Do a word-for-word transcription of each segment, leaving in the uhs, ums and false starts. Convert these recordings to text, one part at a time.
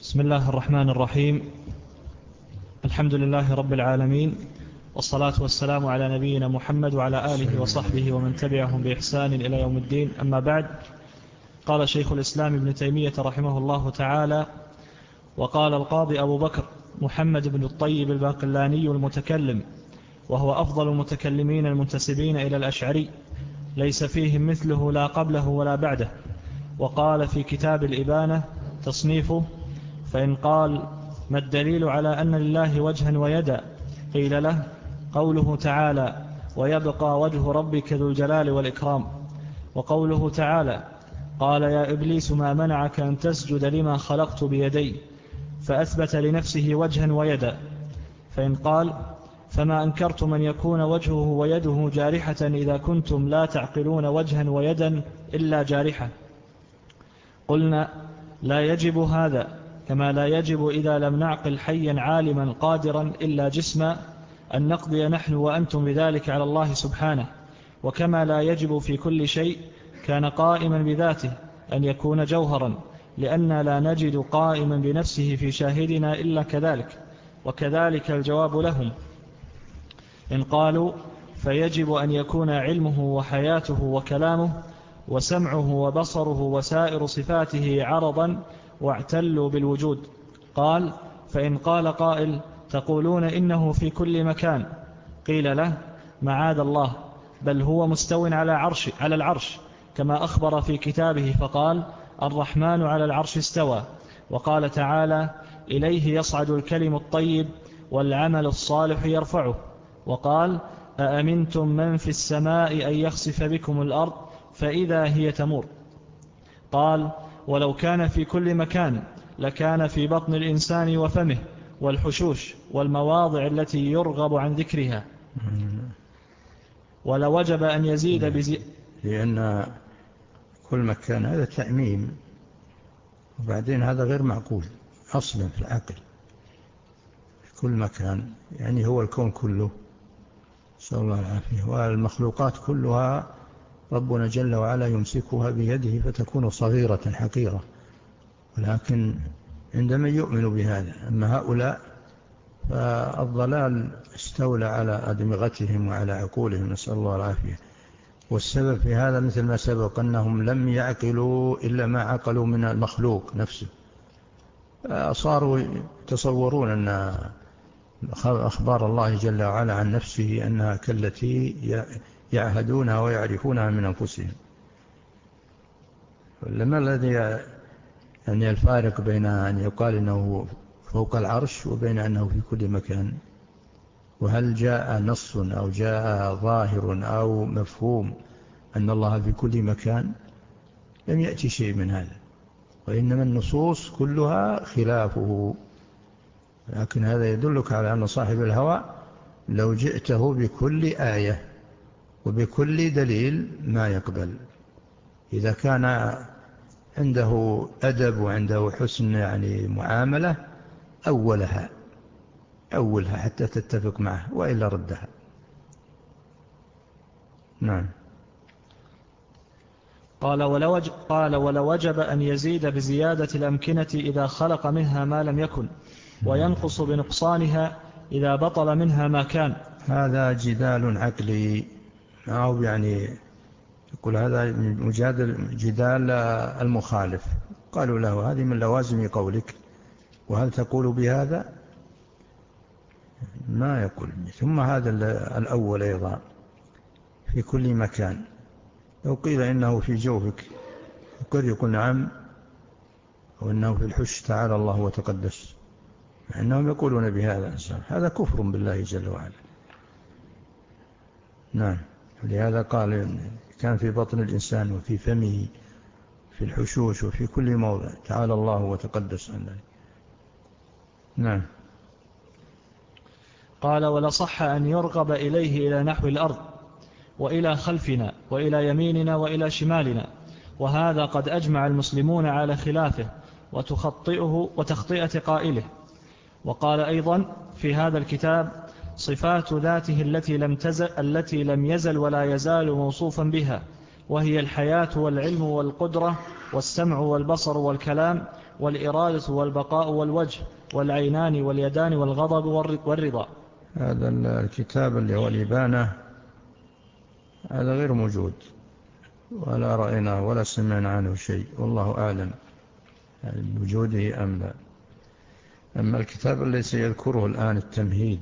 بسم الله الرحمن الرحيم. الحمد لله رب العالمين، والصلاة والسلام على نبينا محمد وعلى آله وصحبه ومن تبعهم بإحسان إلى يوم الدين. أما بعد، قال شيخ الإسلام ابن تيمية رحمه الله تعالى: وقال القاضي أبو بكر محمد بن الطيب الباقلاني المتكلم، وهو أفضل المتكلمين المنتسبين إلى الأشعري، ليس فيهم مثله لا قبله ولا بعده. وقال في كتاب الإبانة تصنيفه: فإن قال: ما الدليل على أن لله وجها ويدا؟ قيل له: قوله تعالى: ويبقى وجه ربك ذو الجلال والإكرام. وقوله تعالى: قال يا إبليس ما منعك أن تسجد لما خلقت بيدي، فأثبت لنفسه وجها ويدا. فإن قال: فما أنكرتم أن يكون وجهه ويده جارحة إذا كنتم لا تعقلون وجها ويدا إلا جارحة، قلنا: لا يجب هذا، كما لا يجب إذا لم نعقل حيا عالما قادرا إلا جسما أن نقضي نحن وأنتم بذلك على الله سبحانه. وكما لا يجب في كل شيء كان قائما بذاته أن يكون جوهرا، لأن لا نجد قائما بنفسه في شاهدنا إلا كذلك. وكذلك الجواب لهم إن قالوا: فيجب أن يكون علمه وحياته وكلامه وسمعه وبصره وسائر صفاته عرضا واعتلوا بالوجود. قال: فإن قال قائل: تقولون إنه في كل مكان، قيل له: معاذ الله، بل هو مستو على عرش على العرش، كما أخبر في كتابه فقال: الرحمن على العرش استوى. وقال تعالى: إليه يصعد الكلم الطيب والعمل الصالح يرفعه. وقال: أأمنتم من في السماء أن يخسف بكم الأرض فإذا هي تمور. قال: ولو كان في كل مكان لكان في بطن الإنسان وفمه والحشوش والمواضع التي يرغب عن ذكرها، ولوجب أن يزيد بزي... لأن كل مكان هذا تعميم، وبعدين هذا غير معقول أصلا في العقل. في كل مكان يعني هو الكون كله، صلى الله العافية، والمخلوقات كلها ربنا جل وعلا يمسكها بيده فتكون صغيرة حقيرة، ولكن عندما يؤمن بهذا. أما هؤلاء فالضلال استولى على أدمغتهم وعلى عقولهم، نسأل الله العافية. والسبب في هذا مثل ما سبق أنهم لم يعقلوا إلا ما عقلوا من المخلوق نفسه، صاروا يتصورون أن أخبار الله جل وعلا عن نفسه أنها كالتي يعهدونها ويعرفونها من أنفسهم. لما الذي يعني الفارق بين أن يقال أنه فوق العرش وبين أنه في كل مكان؟ وهل جاء نص أو جاء ظاهر أو مفهوم أن الله في كل مكان؟ لم يأتي شيء من هذا، وإنما النصوص كلها خلافه. لكن هذا يدلك على أن صاحب الهوى لو جئته بكل آية وبكل دليل ما يقبل. إذا كان عنده أدب وعنده حسن يعني معاملة أولها أولها حتى تتفق معه، وإلا ردها. نعم. قال: ولوجب, قال ولوجب أن يزيد بزيادة الأمكنة إذا خلق منها ما لم يكن، وينقص بنقصانها إذا بطل منها ما كان. هذا جدال عقلي، أو يعني يقول هذا مجادل جدال المخالف. قالوا له: هذه من لوازم قولك، وهل تقول بهذا؟ ما يقول. ثم هذا الأول أيضا في كل مكان، لو قيل إنه في جوفك قد يقول نعم، وإنه في الحش تعالى الله وتقدس، مع أنهم يقولون بهذا. هذا كفر بالله جل وعلا. نعم. لهذا قال كان في بطن الإنسان وفي فمه في الحشوش وفي كل موضع تعالى الله وتقدس عن ذلك. نعم. قال: ولصح أن يرغب إليه إلى نحو الأرض وإلى خلفنا وإلى يميننا وإلى شمالنا، وهذا قد أجمع المسلمون على خلافه وتخطئه وتخطئة قائله. وقال أيضا في هذا الكتاب: صفات ذاته التي لم تزل التي لم يزل ولا يزال موصوفا بها، وهي الحياة والعلم والقدرة والسمع والبصر والكلام والإرادة والبقاء والوجه والعينان واليدان والغضب والرضا. هذا الكتاب اللي هو الإبانة هذا غير موجود، ولا رأينا ولا سمعنا عنه شيء، والله أعلم بوجوده أم لا. أما الكتاب الذي سيذكره الآن التمهيد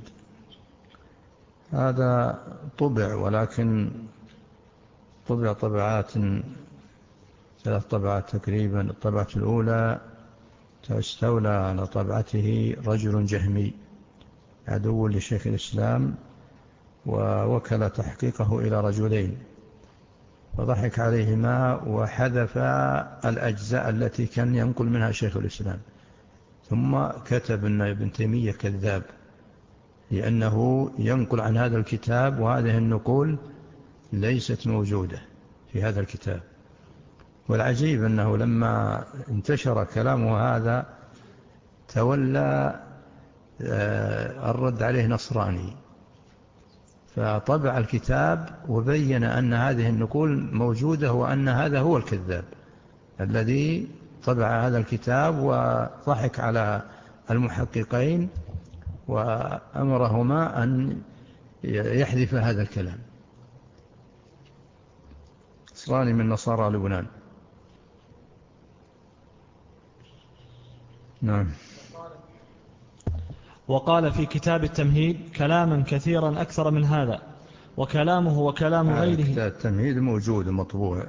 هذا طبع، ولكن طبع طبعات ثلاث طبعات تقريبا. الطبعة الأولى استولى على طبعته رجل جهمي عدو لشيخ الإسلام، ووكل تحقيقه إلى رجلين، فضحك عليهما وحذف الأجزاء التي كان ينقل منها شيخ الإسلام، ثم كتب أن ابن تيمية كذاب لأنه ينقل عن هذا الكتاب، وهذه النقول ليست موجودة في هذا الكتاب. والعجيب أنه لما انتشر كلامه هذا تولى الرد عليه نصراني، فطبع الكتاب وبين أن هذه النقول موجودة، وأن هذا هو الكذاب الذي طبع هذا الكتاب، وضحك على المحققين وأمرهما أن يحذف هذا الكلام. نصراني من نصارى لبنان. نعم. وقال في كتاب التمهيد كلاما كثيرا أكثر من هذا، وكلامه وكلام غيره. كتاب التمهيد موجود مطبوع.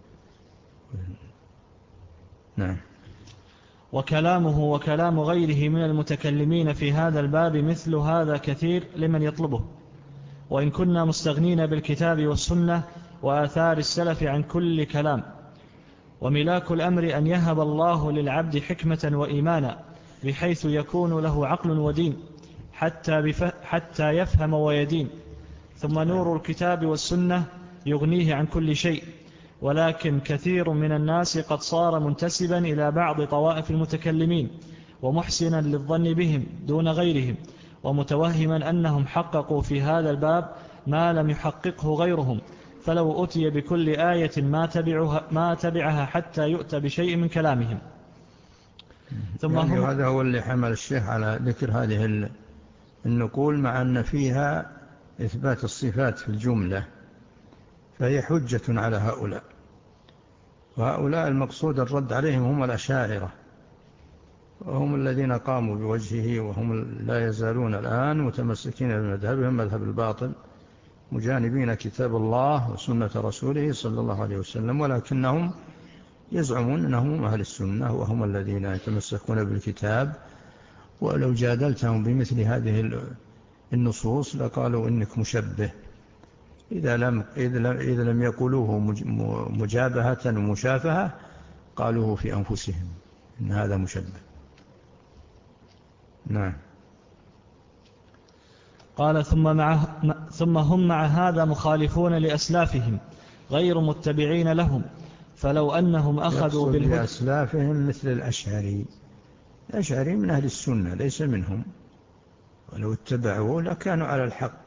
نعم. وكلامه وكلام غيره من المتكلمين في هذا الباب مثل هذا كثير لمن يطلبه، وإن كنا مستغنين بالكتاب والسنة وآثار السلف عن كل كلام. وملاك الأمر أن يهب الله للعبد حكمة وإيمانا بحيث يكون له عقل ودين حتى, بف... حتى يفهم ويدين، ثم نور الكتاب والسنة يغنيه عن كل شيء. ولكن كثير من الناس قد صار منتسبا إلى بعض طوائف المتكلمين ومحسنا للظن بهم دون غيرهم، ومتوهما أنهم حققوا في هذا الباب ما لم يحققه غيرهم، فلو أتي بكل آية ما تبعها, ما تبعها حتى يؤتى بشيء من كلامهم. ثم يعني هذا هو اللي حمل الشيخ على ذكر هذه النقول، مع أن فيها إثبات الصفات في الجملة، فهي حجة على هؤلاء. وهؤلاء المقصود الرد عليهم هم الأشاعرة، وهم الذين قاموا بوجهه، وهم لا يزالون الآن متمسكين بمذهبهم مذهب الباطل، مجانبين كتاب الله وسنة رسوله صلى الله عليه وسلم، ولكنهم يزعمون أنهم أهل السنة وهم الذين يتمسكون بالكتاب. ولو جادلتهم بمثل هذه النصوص لقالوا إنك مشبه، إذا لم, إذا لم يقولوه مجابهة ومشافهة قالوه في أنفسهم إن هذا مشبه. نعم. قال ثم, مع ثم هم مع هذا مخالفون لأسلافهم غير متبعين لهم، فلو أنهم أخذوا بالهدى. لأسلافهم مثل الأشعري، الأشعري من أهل السنة ليس منهم، ولو اتبعوه لكانوا على الحق.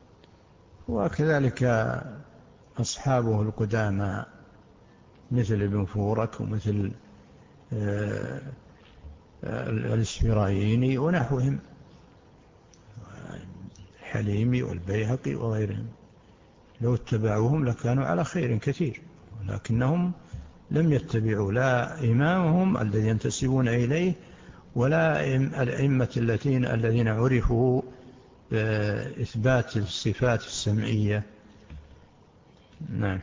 وكذلك أصحابه القدامى مثل ابن فورك ومثل الإسفرايني ونحوهم، الحليمي والبيهقي وغيرهم، لو اتبعوهم لكانوا على خير كثير، ولكنهم لم يتبعوا لا إمامهم الذي ينتسبون إليه ولا الأئمة الذين الذين عرفوا بإثبات الصفات السمعية. نعم.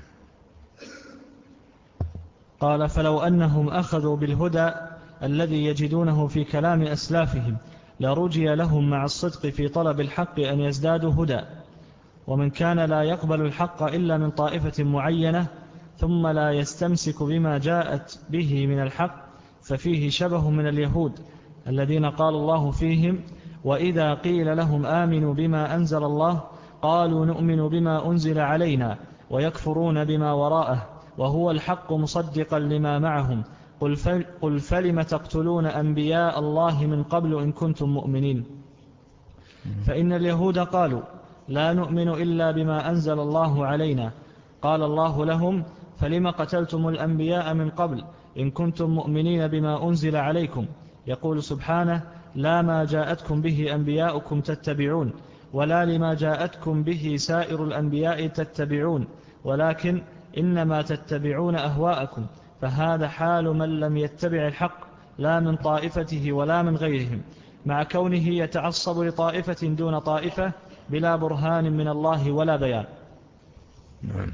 قال فلو أنهم أخذوا بالهدى الذي يجدونه في كلام أسلافهم لرجي لهم مع الصدق في طلب الحق أن يزدادوا هدى. ومن كان لا يقبل الحق إلا من طائفة معينة ثم لا يستمسك بما جاءت به من الحق ففيه شبه من اليهود الذين قال الله فيهم وإذا قيل لهم آمنوا بما أنزل الله قالوا نؤمن بما أنزل علينا ويكفرون بما وراءه وهو الحق مصدقا لما معهم قل, فل قل فلم تقتلون أنبياء الله من قبل إن كنتم مؤمنين. فإن اليهود قالوا لا نؤمن إلا بما أنزل الله علينا قال الله لهم فلم قتلتم الأنبياء من قبل إن كنتم مؤمنين بما أنزل عليكم. يقول سبحانه: لا ما جاءتكم به أنبياؤكم تتبعون، ولا لما جاءتكم به سائر الأنبياء تتبعون، ولكن إنما تتبعون أهواءكم. فهذا حال من لم يتبع الحق، لا من طائفته ولا من غيرهم، مع كونه يتعصب لطائفة دون طائفة بلا برهان من الله ولا بيان. نعم.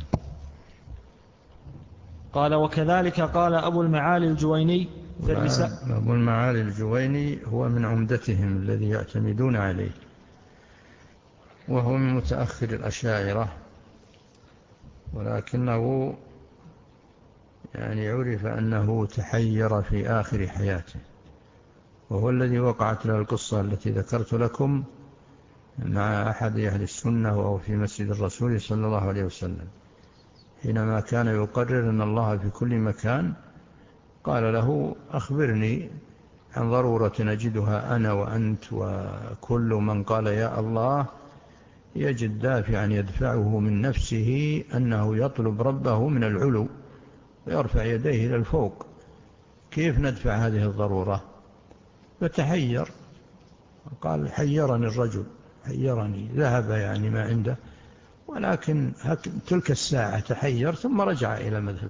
قال: وكذلك قال أبو المعالي الجويني في الرسالة. أبو المعالي الجويني هو من عمدتهم الذي يعتمدون عليه، وهو من متأخر الأشاعرة، ولكنه يعني عرف أنه تحير في آخر حياته، وهو الذي وقعت له القصة التي ذكرت لكم مع أحد أهل السنة وهو في مسجد الرسول صلى الله عليه وسلم، حينما كان يقرر أن الله في كل مكان، قال له: أخبرني عن ضرورة نجدها أنا وأنت وكل من قال يا الله يجد دافعا يدفعه من نفسه أنه يطلب ربه من العلو ويرفع يديه إلى الفوق، كيف ندفع هذه الضرورة؟ فتحير، قال: حيرني الرجل، حيرني، ذهب يعني ما عنده، ولكن تلك الساعة تحير ثم رجع إلى مذهب.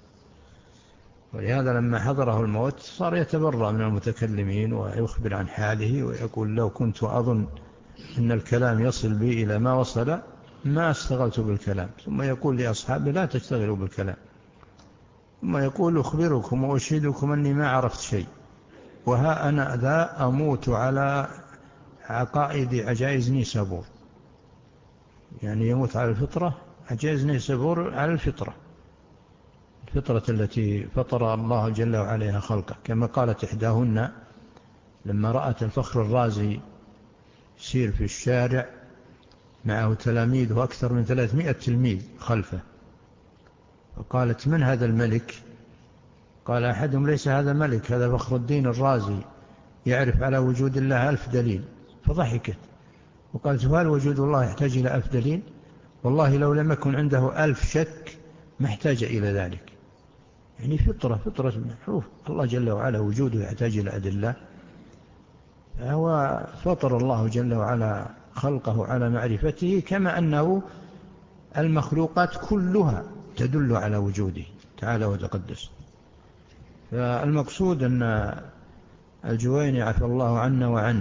ولهذا لما حضره الموت صار يتبرأ من المتكلمين ويخبر عن حاله ويقول: لو كنت أظن أن الكلام يصل بي إلى ما وصل ما استغلت بالكلام. ثم يقول لأصحابه: لا تشتغلوا بالكلام. ثم يقول: أخبركم وأشهدكم أني ما عرفت شيء، وها أنا ذا أموت على عقائد عجائز نيسابور، يعني يموت على الفطرة، عجائز نيسابور على الفطرة، الفطرة التي فطر الله جل وعلا خلقه، كما قالت إحداهن لما رأت الفخر الرازي يسير في الشارع معه تلاميذ وأكثر من ثلاثمائة تلميذ خلفه، فقالت: من هذا الملك؟ قال أحدهم: ليس هذا ملك، هذا فخر الدين الرازي يعرف على وجود الله ألف دليل. فضحكت وقالت: هل وجود الله يحتاج إلى ألف دليل؟ والله لو لم يكن عنده ألف شك ما احتاج إلى ذلك. يعني فطرة فطرة المحروف، الله جل وعلا وجوده يحتاج إلى أدلة، فهو فطر الله جل وعلا خلقه على معرفته، كما أنه المخلوقات كلها تدل على وجوده تعالى وتقدس. فالمقصود أن الجويني عفى الله عنا وعنه،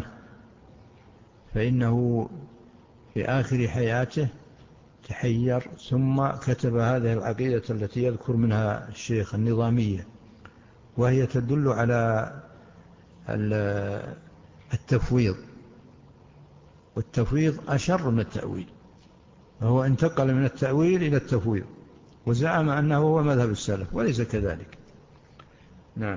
فإنه في آخر حياته تحير، ثم كتب هذه العقيدة التي يذكر منها الشيخ النظامية، وهي تدل على التفويض، والتفويض أشر من التأويل، فهو انتقل من التأويل إلى التفويض، وزعم أنه هو مذهب السلف وليس كذلك. نعم.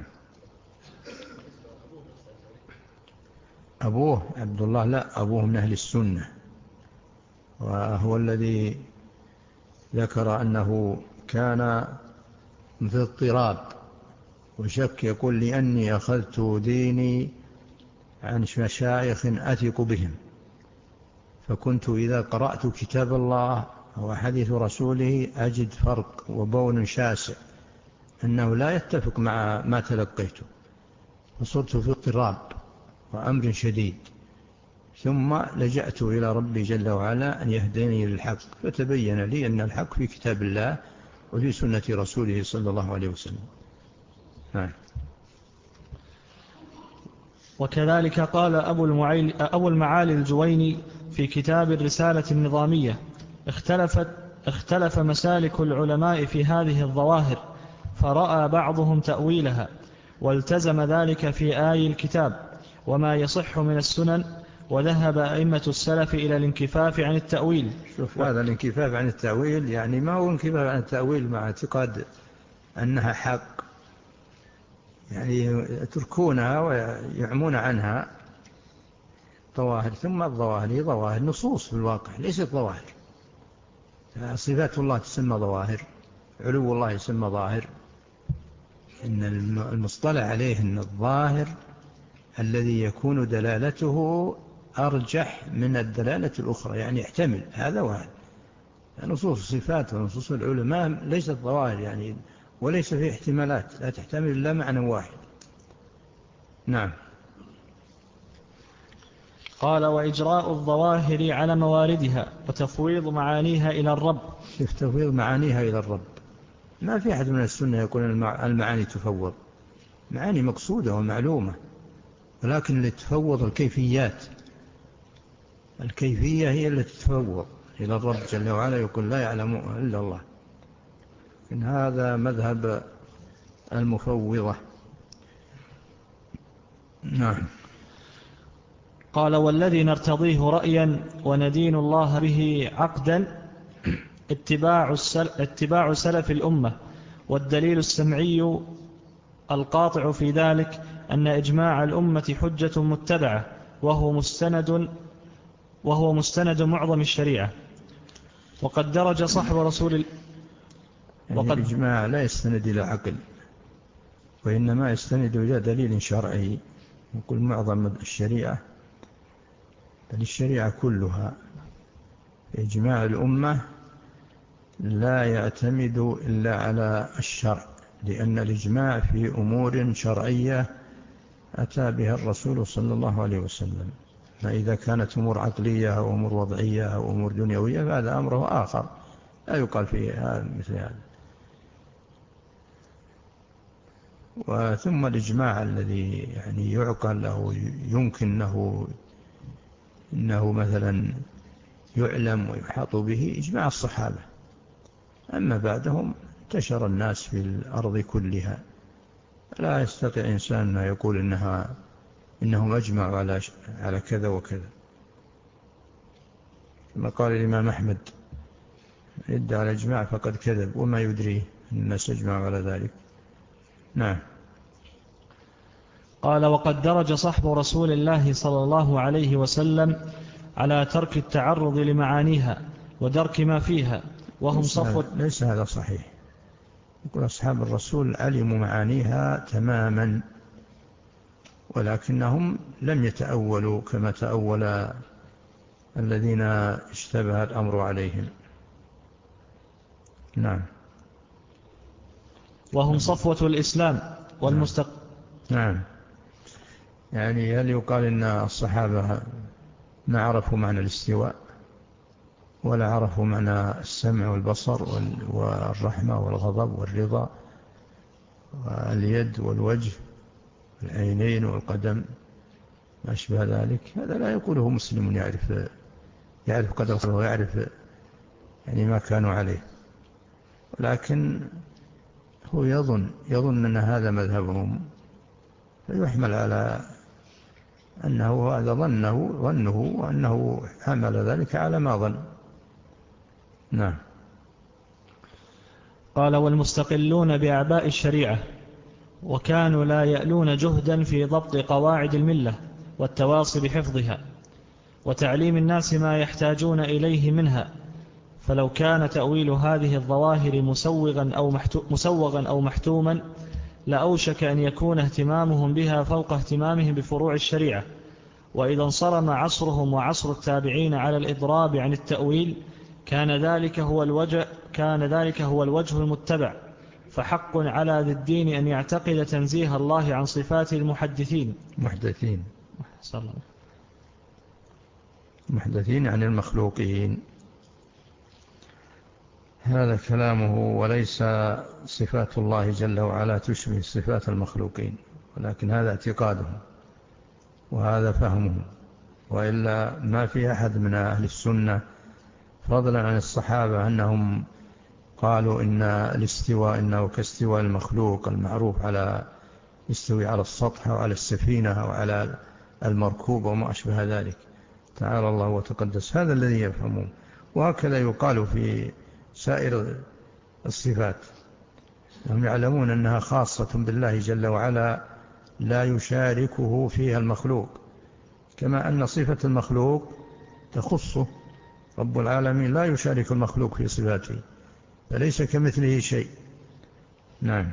أبوه عبد الله، لا، أبوه من أهل السنة، وهو الذي ذكر أنه كان في اضطراب وشك، يقول: لأني أخذت ديني عن مشايخ أثق بهم، فكنت إذا قرأت كتاب الله وحديث رسوله أجد فرق وبون شاسع أنه لا يتفق مع ما تلقيته، فصرت في اضطراب وأمر شديد، ثم لجأت إلى ربي جل وعلا أن يهديني للحق، فتبين لي أن الحق في كتاب الله وفي سنة رسوله صلى الله عليه وسلم. ها. وكذلك قال أبو, أبو المعالي الجويني في كتاب الرسالة النظامية: اختلفت اختلف مسالك العلماء في هذه الظواهر، فرأى بعضهم تأويلها والتزم ذلك في آي الكتاب وما يصح من السنن، وذهب أئمة السلف إلى الانكفاف عن التأويل. شوف، هذا الانكفاف عن التأويل يعني ما هو انكفاف عن التأويل مع اعتقاد أنها حق، يعني يتركونها ويعمون عنها ظواهر، ثم الظواهر هي ظواهر نصوص في الواقع ليست ظواهر. صفات الله تسمى ظواهر، علو الله يسمى ظاهر، إن المصطلح عليه أن الظاهر الذي يكون دلالته أرجح من الدلالة الأخرى، يعني يحتمل هذا وهذا. نصوص الصفات ونصوص العلماء ليست ظواهر، يعني وليس فيه احتمالات، لا تحتمل إلا معنى واحد. نعم. قال: وإجراء الظواهر على مواردها وتفويض معانيها إلى الرب. تفويض معانيها إلى الرب، ما في أحد من السنة يقول المعاني تفوض، معاني مقصودة ومعلومة، ولكن اللي تفوض الكيفيات، الكيفية هي التي تفوض إلى الرب جل وعلا، يقول لا يعلم إلا الله. إن هذا مذهب المفوضة. نعم. قال: والذي نرتضيه رأيا وندين الله به عقدا اتباع, السل... اتباع سلف الأمة، والدليل السمعي القاطع في ذلك أن إجماع الأمة حجة متبعة، وهو مستند وهو مستند معظم الشريعة. وقد درج صحب رسول ال... يعني وقد الإجماع لا يستند إلى عقل، وإنما يستند إلى دليل شرعي. يقول معظم الشريعة، بل الشريعة كلها إجماع الأمة لا يعتمد إلا على الشرع، لأن الإجماع في أمور شرعية أتى بها الرسول صلى الله عليه وسلم. فإذا كانت أمور عقلية أو أمور وضعية أو أمور دنيوية فهذا أمره آخر، لا يقال فيه مثل هذا. وثم الإجماع الذي يعني يعقل له يمكن أنه, إنه مثلا يعلم ويحاط به إجماع الصحابة. أما بعدهم انتشر الناس في الأرض كلها، لا يستطيع إنسان أن يقول إنها إنهم أجمعوا على على كذا وكذا. كما قال الإمام أحمد: ادعى على الإجماع فقد كذب وما يدريه أن الناس أجمعوا على ذلك. نعم. قال: وقد درج صحب رسول الله صلى الله عليه وسلم على ترك التعرض لمعانيها ودرك ما فيها، وهم صفوة. ليس هذا صحيح. يقول أصحاب الرسول علموا معانيها تماما، ولكنهم لم يتأولوا كما تأول الذين اشتبه الأمر عليهم. نعم. وهم صفوة الإسلام والمستق نعم. يعني هل يقال إن الصحابة ما عرفوا معنى الاستواء ولا عرفوا معنى السمع والبصر والرحمة والغضب والرضا واليد والوجه والعينين والقدم ما أشبه ذلك؟ هذا لا يقوله مسلم يعرف يعرف قدر الله ويعرف يعني ما كانوا عليه، ولكن هو يظن يظن أن هذا مذهبهم، فيحمل على أنه هذا ظنه ظنه وأنه حمل ذلك على ما ظن. نعم. قال: والمستقلون بأعباء الشريعة، وكانوا لا يألون جهدا في ضبط قواعد الملة والتواصي بحفظها وتعليم الناس ما يحتاجون إليه منها، فلو كان تأويل هذه الظواهر مسوغا أو, مسوغا أو محتوما لأوشك أن يكون اهتمامهم بها فوق اهتمامهم بفروع الشريعة. وإذا انصرم عصرهم وعصر التابعين على الإضراب عن التأويل كان ذلك هو الوجه, كان ذلك هو الوجه المتبع. فحق على ذي الدين أن يعتقد تنزيه الله عن صفات المحدثين محدثين محدثين عن المخلوقين. هذا كلامه، وليس صفات الله جل وعلا تشبه صفات المخلوقين، ولكن هذا اعتقادهم وهذا فهمهم، وإلا ما في أحد من أهل السنة فضلا عن الصحابة أنهم قالوا إن الاستواء إنه كاستواء المخلوق المعروف على يستوي على السطح أو على السفينة أو على المركوب وما أشبه ذلك. تعالى الله وتقدس. هذا الذي يفهمون، وهكذا يقال في سائر الصفات. هم يعلمون أنها خاصة بالله جل وعلا لا يشاركه فيها المخلوق، كما أن صفة المخلوق تخصه. رب العالمين لا يشارك المخلوق في صفاته، فليس كمثله شيء. نعم.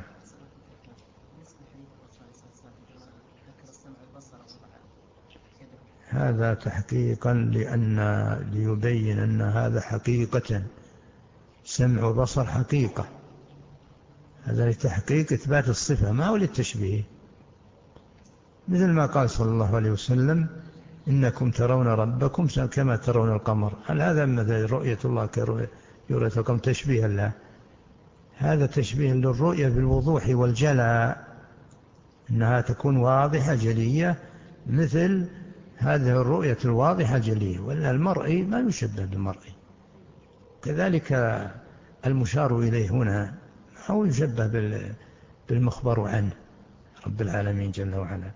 هذا تحقيقا لأن ليبين أن هذا حقيقة، سمع وبصر حقيقة، هذا لتحقيق إثبات الصفة ما هو للتشبيه، مثل ما قال صلى الله عليه وسلم إنكم ترون ربكم كما ترون القمر. هل هذا مثل رؤية الله كرؤية القمر تشبيه الله؟ هذا تشبيه للرؤية بالوضوح والجلاء، إنها تكون واضحة جلية مثل هذه الرؤية الواضحة جلية، ولا المرئي ما يشبه بالمرئي. كذلك المشار إليه هنا هو يشبه بالمخبر عنه رب العالمين جل وعلا.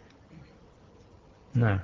نعم.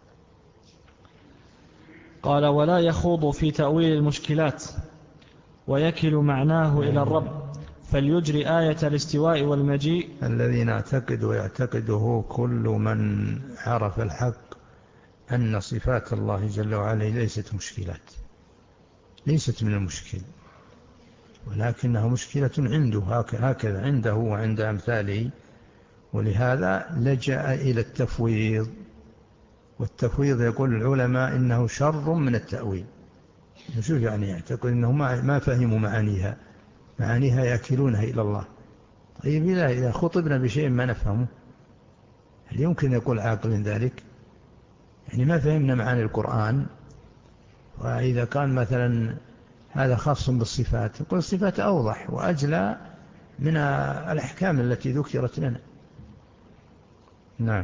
قال ولا يخوض في تأويل المشكلات ويكل معناه إلى الرب، فليجري آية الاستواء والمجيء. الذي نعتقد ويعتقده كل من عرف الحق أن صفات الله جل وعلا ليست مشكلات، ليست من المشكل، ولكنها مشكلة عنده هكذا عنده وعند أمثاله، ولهذا لجأ إلى التفويض. والتفويض يقول العلماء إنه شر من التأويل. شوف يعني يعتقد إنه ما فهموا معانيها، معانيها يأكلونها إلى الله. طيب إذا خطبنا بشيء ما نفهمه هل يمكن يقول عاقل ذلك؟ يعني ما فهمنا معاني القرآن، وإذا كان مثلا هذا خاص بالصفات يقول الصفات أوضح وأجلى من الأحكام التي ذكرت لنا. نعم.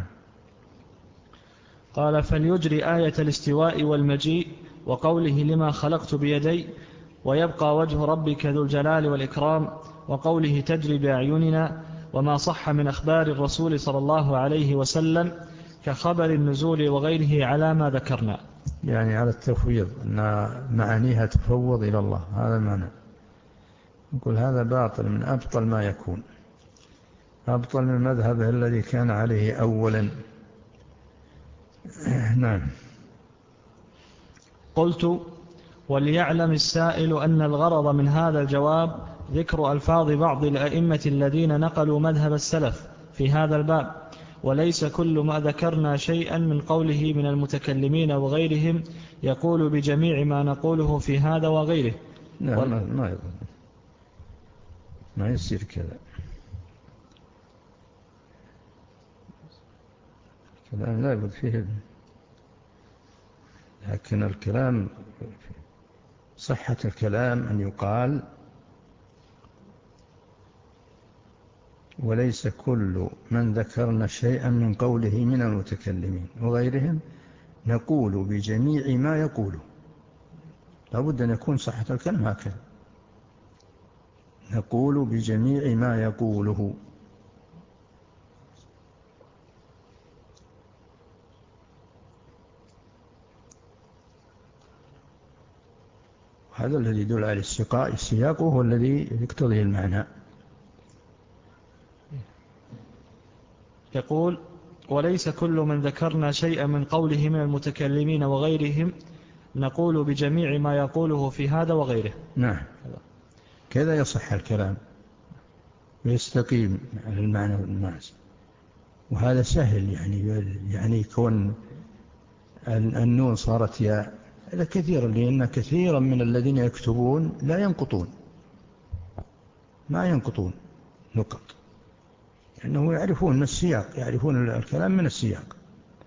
قال فليجري آية الاستواء والمجيء وقوله لما خلقت بيدي، ويبقى وجه ربك ذو الجلال والإكرام، وقوله تجري بأعيننا، وما صح من أخبار الرسول صلى الله عليه وسلم كخبر النزول وغيره على ما ذكرنا. يعني على التفويض أن معانيها تفوض إلى الله، هذا المعنى. نقول هذا باطل من أبطل ما يكون، أبطل من مذهبه الذي كان عليه أولا. نعم. قلت وليعلم السائل أن الغرض من هذا الجواب ذكر ألفاظ بعض الأئمة الذين نقلوا مذهب السلف في هذا الباب، وليس كل ما ذكرنا شيئا من قوله من المتكلمين وغيرهم يقول بجميع ما نقوله في هذا وغيره. لا وال... ما يظن ما يصير كذا، الكلام لا يبد فيه، لكن الكلام صحة الكلام أن يقال وليس كل من ذكرنا شيئا من قوله من المتكلمين وغيرهم نقول بجميع ما يقوله. لابد أن يكون صحة الكلام هكذا، نقول بجميع ما يقوله. هذا الذي يدل على السياق، السياق هو الذي يقتضي المعنى. يقول وليس كل من ذكرنا شيئا من قوله من المتكلمين وغيرهم نقول بجميع ما يقوله في هذا وغيره. نعم كذا يصح الكلام ويستقيم على المعنى والمعنى، وهذا سهل. يعني يعني كون النون صارت ياء هذا كثيرا، لأن كثيرا من الذين يكتبون لا ينقطون، ما ينقطون نقط، لأنه يعرفون من السياق، يعرفون الكلام من السياق.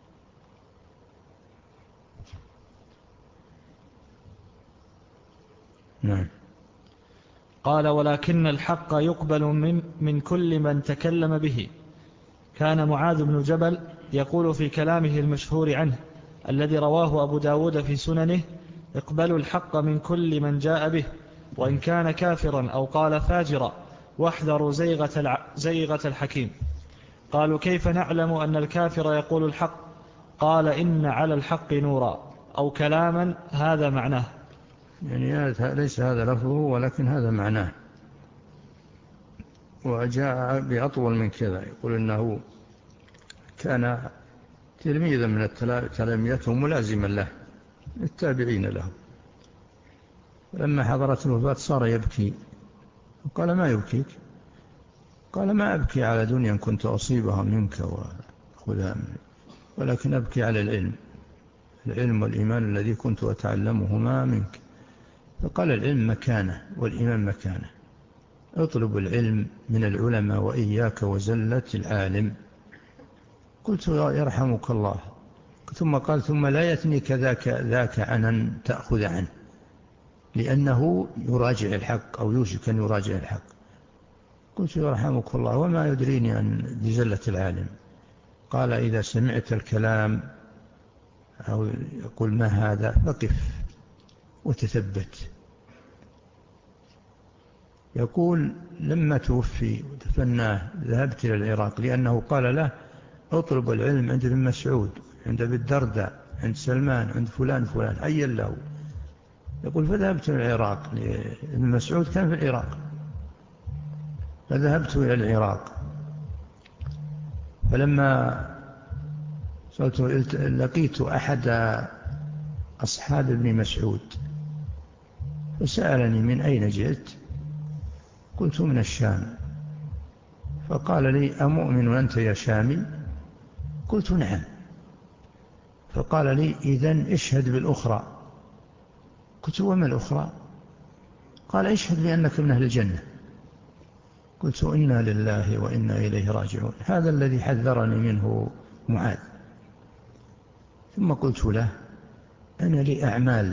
نعم. قال ولكن الحق يقبل من, من كل من تكلم به. كان معاذ بن جبل يقول في كلامه المشهور عنه الذي رواه أبو داود في سننه اقبلوا الحق من كل من جاء به وإن كان كافرا أو قال فاجرا واحذروا زيغة, زيغة الحكيم. قالوا كيف نعلم أن الكافر يقول الحق؟ قال إن على الحق نورا أو كلاما هذا معناه. يعني ليس هذا لفظه ولكن هذا معناه، وجاء بأطول من كذا. يقول إنه كان تلميذا من تلاميذه ملازما له التابعين له، لما حضرت الوفاة صار يبكي، قال ما يبكيك؟ قال ما أبكي على دنيا كنت أصيبها منك وخذها منك، ولكن أبكي على العلم، العلم والإيمان الذي كنت أتعلمهما منك. فقال العلم مكانه والإيمان مكانه، اطلب العلم من العلماء وإياك وزلة العالم. قلت يرحمك الله. ثم قال ثم لا يثنيك ذاك, ذاك عن تأخذ عنه، لأنه يراجع الحق أو يوشك أن يراجع الحق. قلت يرحمك الله وما يدريني عن بزلة العالم؟ قال إذا سمعت الكلام أو يقول ما هذا فقف وتثبت. يقول لما توفي ودفناه ذهبت إلى العراق، لأنه قال له اطلب العلم عند ابن مسعود، عند ابي الدرداء، عند سلمان، عند فلان فلان أي له. يقول فذهبت إلى العراق، ابن مسعود كان في العراق، فذهبت إلى العراق. فلما صرت لقيت أحد أصحاب ابن مسعود فسألني من أين جئت؟ قلت من الشام. فقال لي أمؤمن أنت يا شامي؟ قلت نعم. فقال لي إذن اشهد بالأخرى. قلت وما الأخرى؟ قال اشهد بأنك من أهل الجنة. قلت إنا لله وإنا إليه راجعون، هذا الذي حذرني منه معاذ. ثم قلت له أنا لي أعمال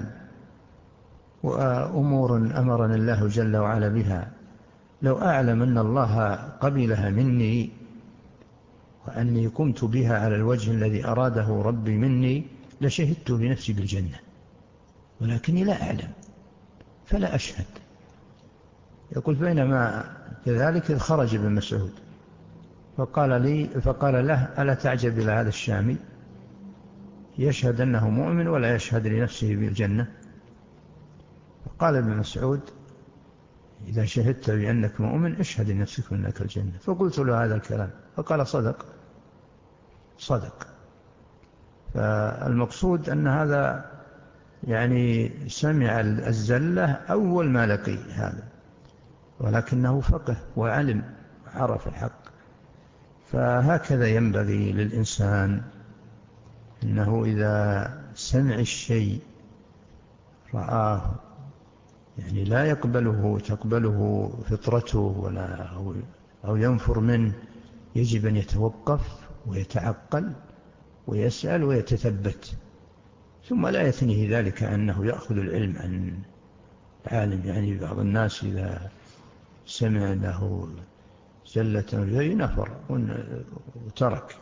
وأمور أمرني الله جل وعلا بها، لو أعلم أن الله قبلها مني وأني قمت بها على الوجه الذي أراده ربي مني لشهدت بنفسي بالجنة، ولكني لا أعلم فلا أشهد. يقول بينما كذلك خرج ابن مسعود فقال لي فقال له ألا تعجب إلى هذا الشامي يشهد أنه مؤمن ولا يشهد لنفسه بالجنة؟ فقال ابن مسعود إذا شهدت بأنك مؤمن اشهد لنفسك بأنك الجنة. فقلت له هذا الكلام فقال صدق صدق. فالمقصود أن هذا يعني سمع الزلة أول ما لقي هذا، ولكنه فقه وعلم وعرف الحق. فهكذا ينبغي للإنسان إنه إذا سمع الشيء رآه يعني لا يقبله تقبله فطرته ولا أو ينفر منه، يجب أن يتوقف ويتعقل ويسأل ويتثبت، ثم لا يثنيه ذلك أنه يأخذ العلم عن عالم. يعني بعض الناس إذا سمع له زلة نفر وترك.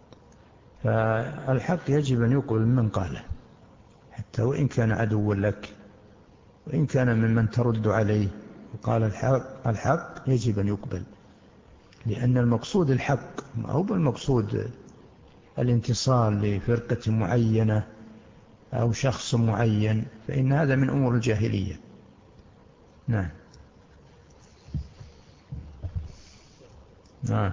فالحق يجب أن يقبل من قاله حتى وإن كان عدوا لك وإن كان ممن ترد عليه وقال الحق, الحق يجب أن يقبل، لأن المقصود الحق ما هو بالمقصود الانتصار لفرقة معينة أو شخص معين، فإن هذا من أمور الجاهلية. نعم نعم.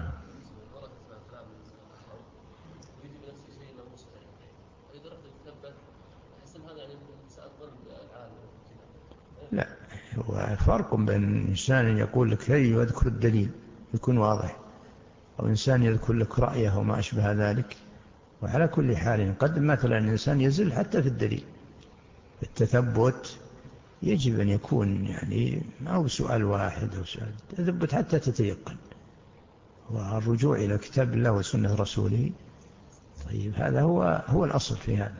لا، هو فرق بين إنسان يقول لك هي ويذكر الدليل يكون واضح، أو إنسان يذكر لك رأيه وما أشبه ذلك. وعلى كل حال قد مثلا الإنسان يزل حتى في الدليل. التثبت يجب أن يكون يعني أو سؤال واحد أو سؤال تثبت حتى تتيقن، والرجوع إلى كتاب الله وسنة رسوله. طيب هذا هو هو الأصل في هذا.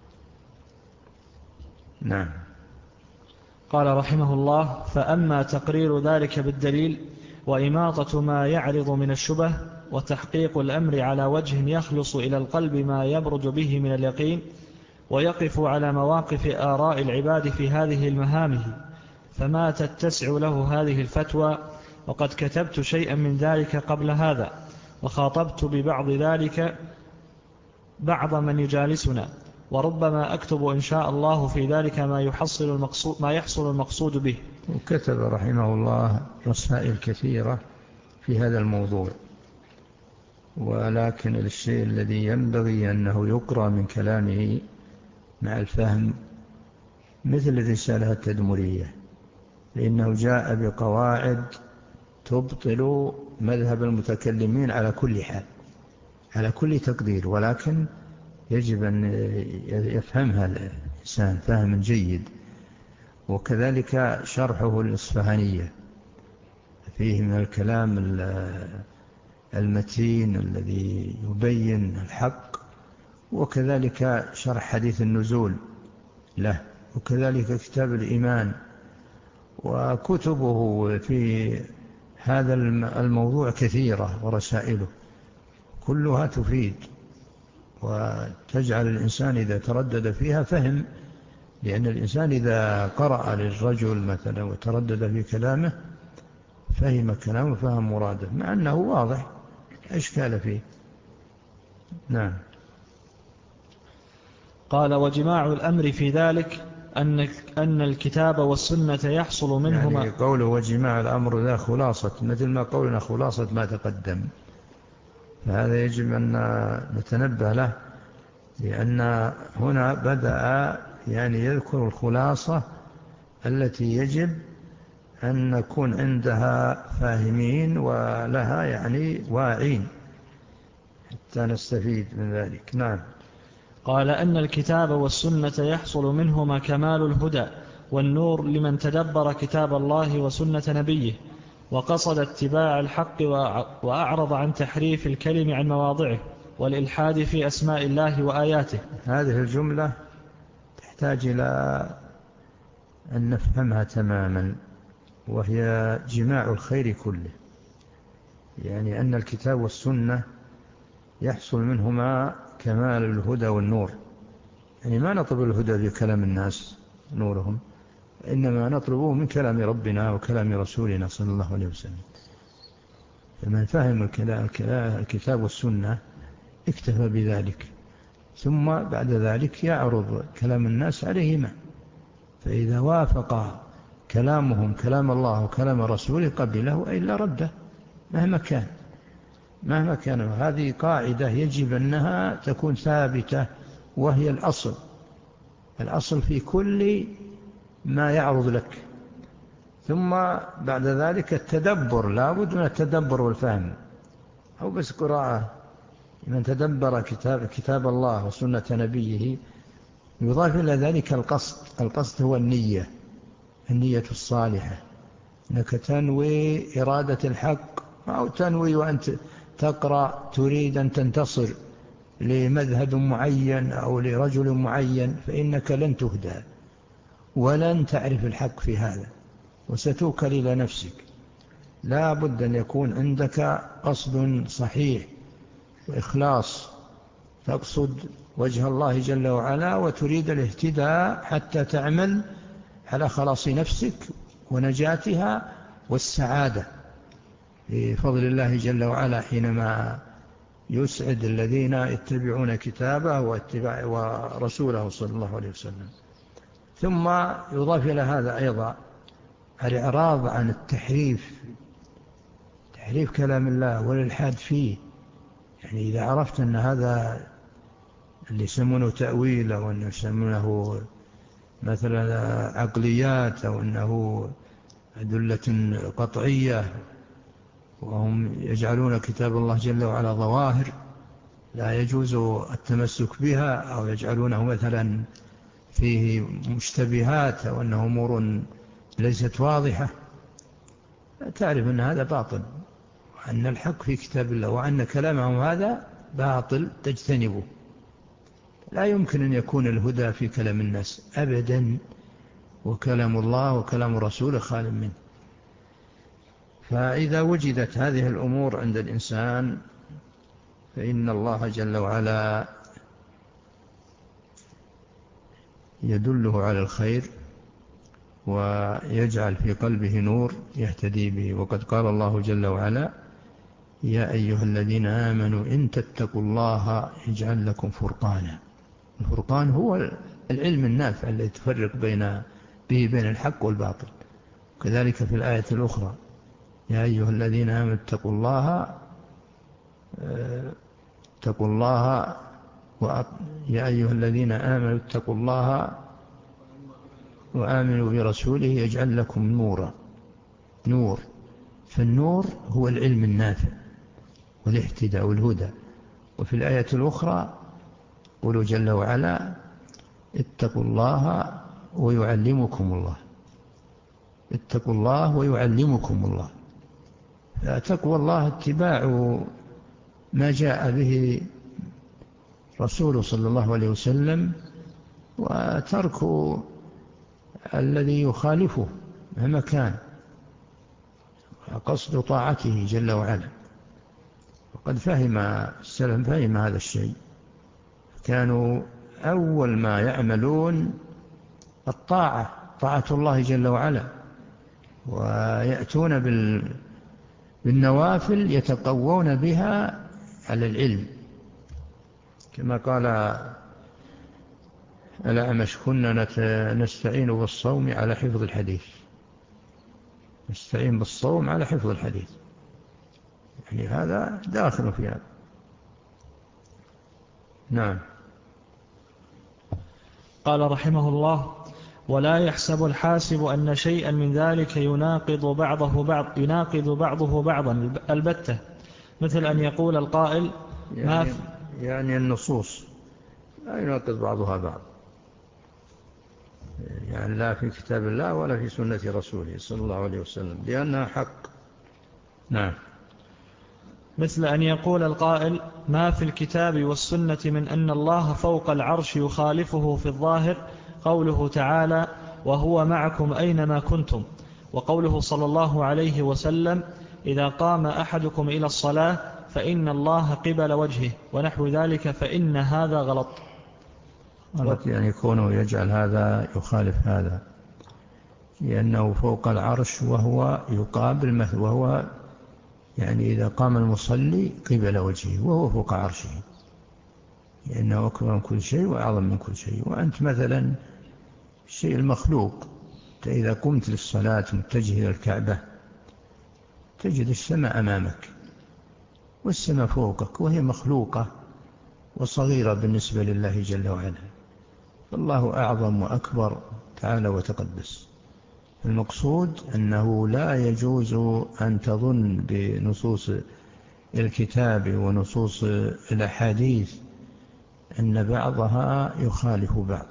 نعم. قال رحمه الله: فأما تقرير ذلك بالدليل وإماطة ما يعرض من الشبه وتحقيق الأمر على وجه يخلص إلى القلب ما يبرج به من اليقين ويقف على مواقف آراء العباد في هذه المهامه، فما تتسع له هذه الفتوى. وقد كتبت شيئا من ذلك قبل هذا، وخاطبت ببعض ذلك بعض من يجالسنا، وربما أكتب إن شاء الله في ذلك ما يحصل المقصود, ما يحصل المقصود به. وكتب رحمه الله رسائل كثيرة في هذا الموضوع، ولكن الشيء الذي ينبغي أنه يقرأ من كلامه مع الفهم مثل الرسالة التدمرية، لأنه جاء بقواعد تبطل مذهب المتكلمين على كل حال على كل تقدير، ولكن يجب أن يفهمها الإنسان فهم جيد. وكذلك شرحه الإصفهانية فيه من الكلام المتين الذي يبين الحق، وكذلك شرح حديث النزول له، وكذلك كتاب الإيمان، وكتبه في هذا الموضوع كثيرة، ورسائله كلها تفيد وتجعل الإنسان إذا تردد فيها فهم، لأن الإنسان إذا قرأ للرجل مثلا وتردد في كلامه فهم كلامه فهم مراده، مع أنه واضح أشكال فيه. نعم. قال: وجماع الأمر في ذلك أن أن الكتاب والسنة يحصل منهما، يعني قوله وجماع الأمر ذا خلاصة، مثل ما قولنا خلاصة ما تقدم، فهذا يجب أن نتنبه له، لأن هنا بدأ يعني يذكر الخلاصة التي يجب أن نكون عندها فاهمين ولها يعني واعين حتى نستفيد من ذلك. نعم. قال: أن الكتاب والسنة يحصل منهما كمال الهدى والنور لمن تدبر كتاب الله وسنة نبيه وقصد اتباع الحق وأعرض عن تحريف الكلم عن مواضعه والإلحاد في أسماء الله وآياته. هذه الجملة تحتاج إلى أن نفهمها تماما، وهي جماع الخير كله، يعني أن الكتاب والسنة يحصل منهما كمال الهدى والنور، يعني ما نطلب الهدى بكلام الناس نورهم، إنما نطلبه من كلام ربنا وكلام رسولنا صلى الله عليه وسلم. فمن فهم الكتاب والسنة اكتفى بذلك، ثم بعد ذلك يعرض كلام الناس عليهما، فإذا وافق كلامهم كلام الله وكلام رسوله قبله وإلا رده مهما كان مهما كان. هذه قاعدة يجب أنها تكون ثابتة، وهي الأصل الأصل في كل ما يعرض لك. ثم بعد ذلك التدبر، لا بد من التدبر والفهم، أو بس قراءة. من تدبر كتاب, كتاب الله وسنة نبيه يضاف إلى ذلك القصد. القصد هو النية، النية الصالحة، أنك تنوي إرادة الحق، أو تنوي وأنت تقرأ تريد أن تنتصر لمذهب معين أو لرجل معين، فإنك لن تهدى ولن تعرف الحق في هذا، وستوكل إلى نفسك. لا بد أن يكون عندك قصد صحيح وإخلاص، تقصد وجه الله جل وعلا وتريد الاهتداء حتى تعمل على خلاص نفسك ونجاتها والسعادة بفضل الله جل وعلا، حينما يسعد الذين يتبعون كتابه واتباع ورسوله صلى الله عليه وسلم. ثم يضاف إلى هذا أيضا الإعراض عن التحريف، تحريف كلام الله والإلحاد فيه. يعني إذا عرفت أن هذا اللي يسمونه تأويل، أو أنه يسمونه مثلا عقليات، أو أنه أدلة قطعية، وهم يجعلون كتاب الله جل وعلا ظواهر لا يجوز التمسك بها، أو يجعلونه مثلا فيه مشتبهات، أو أنه أمور ليست واضحة، تعرف أن هذا باطل، وأن الحق في كتاب الله، وأن كلامهم هذا باطل تجتنبه. لا يمكن أن يكون الهدى في كلام الناس أبدا، وكلام الله وكلام رسوله خال منه. فإذا وجدت هذه الأمور عند الإنسان فإن الله جل وعلا يدله على الخير ويجعل في قلبه نور يهتدي به. وقد قال الله جل وعلا: يا أيها الذين آمنوا إن تتقوا الله يجعل لكم فرقانا. الفرقان هو العلم النافع الذي تفرق بين به بين الحق والباطل. كذلك في الآية الأخرى: يا أيها الذين آمنوا اتقوا الله اتقوا الله يا أيها الذين آمنوا اتقوا الله وآمنوا برسوله يجعل لكم نورا. نور، فالنور هو العلم النافع والاهتداء والهدى. وفي الآية الأخرى قوله جل وعلا: اتقوا الله ويعلمكم الله. اتقوا الله ويعلمكم الله. تقوى الله اتباع ما جاء به رسوله صلى الله عليه وسلم، وترك الذي يخالفه مهما كان، قصد طاعته جل وعلا. وقد فهم السلف فهم هذا الشيء، كانوا أول ما يعملون الطاعة، طاعة الله جل وعلا، ويأتون بالنوافل يتقوون بها على العلم، كما قال الأعمش: كنا نستعين بالصوم على حفظ الحديث، نستعين بالصوم على حفظ الحديث، يعني هذا داخل في هذا. نعم. قال رحمه الله: ولا يحسب الحاسب أن شيئا من ذلك يناقض بعضه بعض يناقض بعضه بعضا البتة، مثل أن يقول القائل ما يعني, يعني النصوص لا يناقض بعضها بعض، يعني لا في كتاب الله ولا في سنة رسوله صلى الله عليه وسلم، لأنها حق. نعم. مثل أن يقول القائل: ما في الكتاب والسنة من أن الله فوق العرش يخالفه في الظاهر قوله تعالى: وهو معكم أينما كنتم، وقوله صلى الله عليه وسلم: إذا قام أحدكم إلى الصلاة فإن الله قبل وجهه، ونحو ذلك، فإن هذا غلط. غلط يعني كونه يجعل هذا يخالف هذا، لأنه فوق العرش وهو يقابل مثل، وهو يعني إذا قام المصلي قبل وجهه وهو فوق عرشه، لأنه أكبر من كل شيء وأعظم من كل شيء. وأنت مثلا الشيء المخلوق، إذا قمت للصلاة متجه إلى الكعبة تجد السماء أمامك، والسماء فوقك، وهي مخلوقة وصغيرة بالنسبة لله جل وعلا، فالله أعظم وأكبر تعالى وتقدس. المقصود أنه لا يجوز أن تظن بنصوص الكتاب ونصوص الأحاديث أن بعضها يخالف بعض،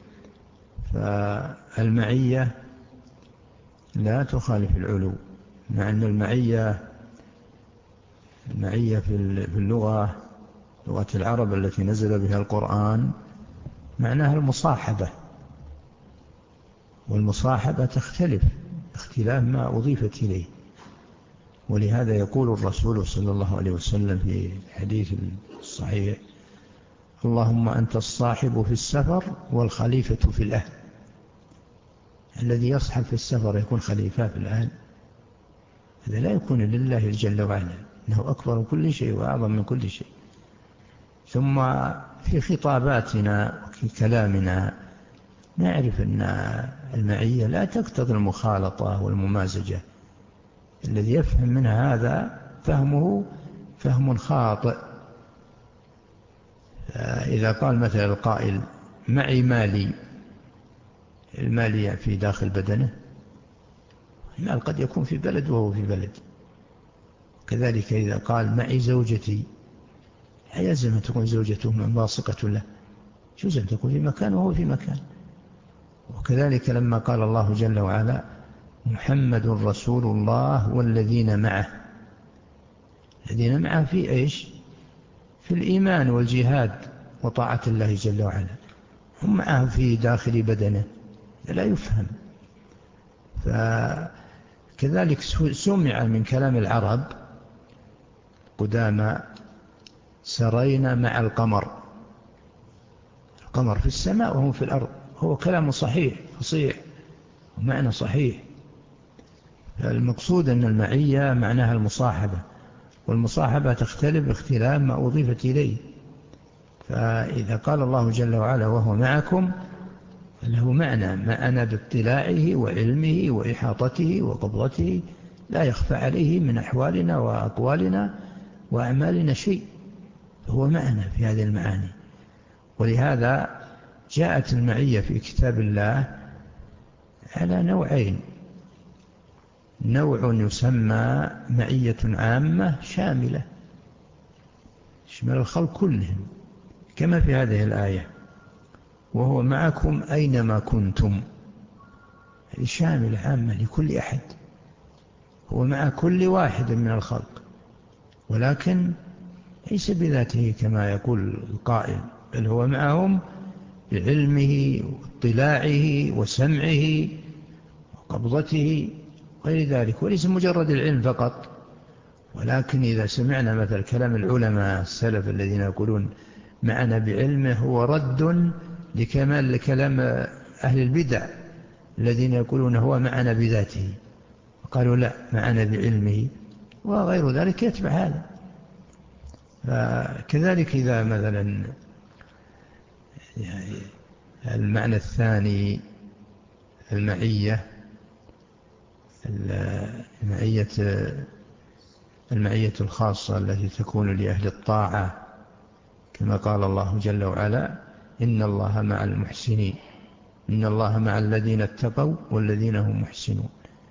فالمعية لا تخالف العلو، مع أن المعية المعية في اللغة، لغة العرب التي نزل بها القرآن، معناها المصاحبة، والمصاحبة تختلف اختلاف ما أضيفت إليه. ولهذا يقول الرسول صلى الله عليه وسلم في الحديث الصحيح: اللهم أنت الصاحب في السفر والخليفة في الأهل. الذي يصحب في السفر يكون خليفة في الأهل، هذا لا يكون لله جل وعلا، إنه أكبر من كل شيء وأعظم من كل شيء. ثم في خطاباتنا وفي كلامنا نعرف أن المعية لا تقتضي المخالطة والممازجة، الذي يفهم منها هذا فهمه فهم خاطئ. إذا قال مثلا القائل: معي مالي، المالي في داخل بدنه، المال قد يكون في بلد وهو في بلد. كذلك إذا قال معي زوجتي، يلزم أن تكون زوجته منبثقة له، يجوز أن تكون في مكان وهو في مكان. وكذلك لما قال الله جل وعلا: محمد رسول الله والذين معه، الذين معه في إيش؟ في الإيمان والجهاد وطاعة الله جل وعلا، هم معه في داخل بدنه، لا يفهم. فكذلك سمع من كلام العرب قدامى: سرينا مع القمر، القمر في السماء وهم في الأرض، هو كلام صحيح فصيح ومعنى صحيح. المقصود أن المعية معناها المصاحبة، والمصاحبة تختلف باختلاف ما أضيفت إليه. فإذا قال الله جل وعلا وهو معكم، له معنى معنى باطلاعه وعلمه وإحاطته وقبضته، لا يخفى عليه من أحوالنا وأقوالنا وأعمالنا شيء، هو معنى في هذه المعاني. ولهذا جاءت المعية في كتاب الله على نوعين: نوع يسمى معية عامة شاملة، شمال الخلق كلهم، كما في هذه الآية: وهو معكم أينما كنتم، هذه شاملة عامة لكل أحد، هو مع كل واحد من الخلق، ولكن ليس بذاته كما يقول القائل، بل هو معهم بعلمه واطلاعه وسمعه وقبضته غير ذلك، وليس مجرد العلم فقط. ولكن إذا سمعنا مثل كلام العلماء السلف الذين يقولون معنا بعلمه، هو رد لكمال كلام أهل البدع الذين يقولون هو معنا بذاته، قالوا لا، معنا بعلمه، وغير ذلك يتبع هذا. فكذلك إذا مثلا يعني المعنى الثاني المعية، المعية المعية الخاصة التي تكون لأهل الطاعة، كما قال الله جل وعلا: إن الله مع المحسنين، إن الله مع الذين اتقوا والذين هم محسنون.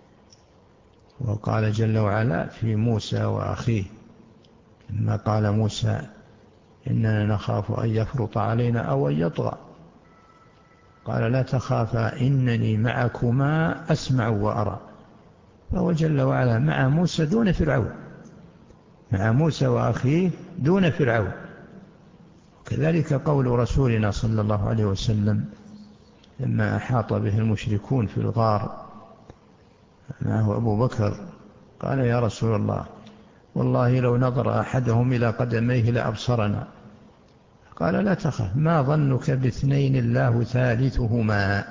وقال جل وعلا في موسى وأخيه لما قال موسى: إننا نخاف أن يفرط علينا أو أن يطغى، قال: لا تخافا إنني معكما أسمع وأرى. فهو جل وعلا مع موسى دون فرعون، مع موسى وأخيه دون فرعون. وكذلك قول رسولنا صلى الله عليه وسلم لما أحاط به المشركون في الغار معه أبو بكر، قال: يا رسول الله، والله لو نظر أحدهم إلى قدميه لأبصرنا. قال: لا تخف، ما ظنك باثنين الله ثالثهما.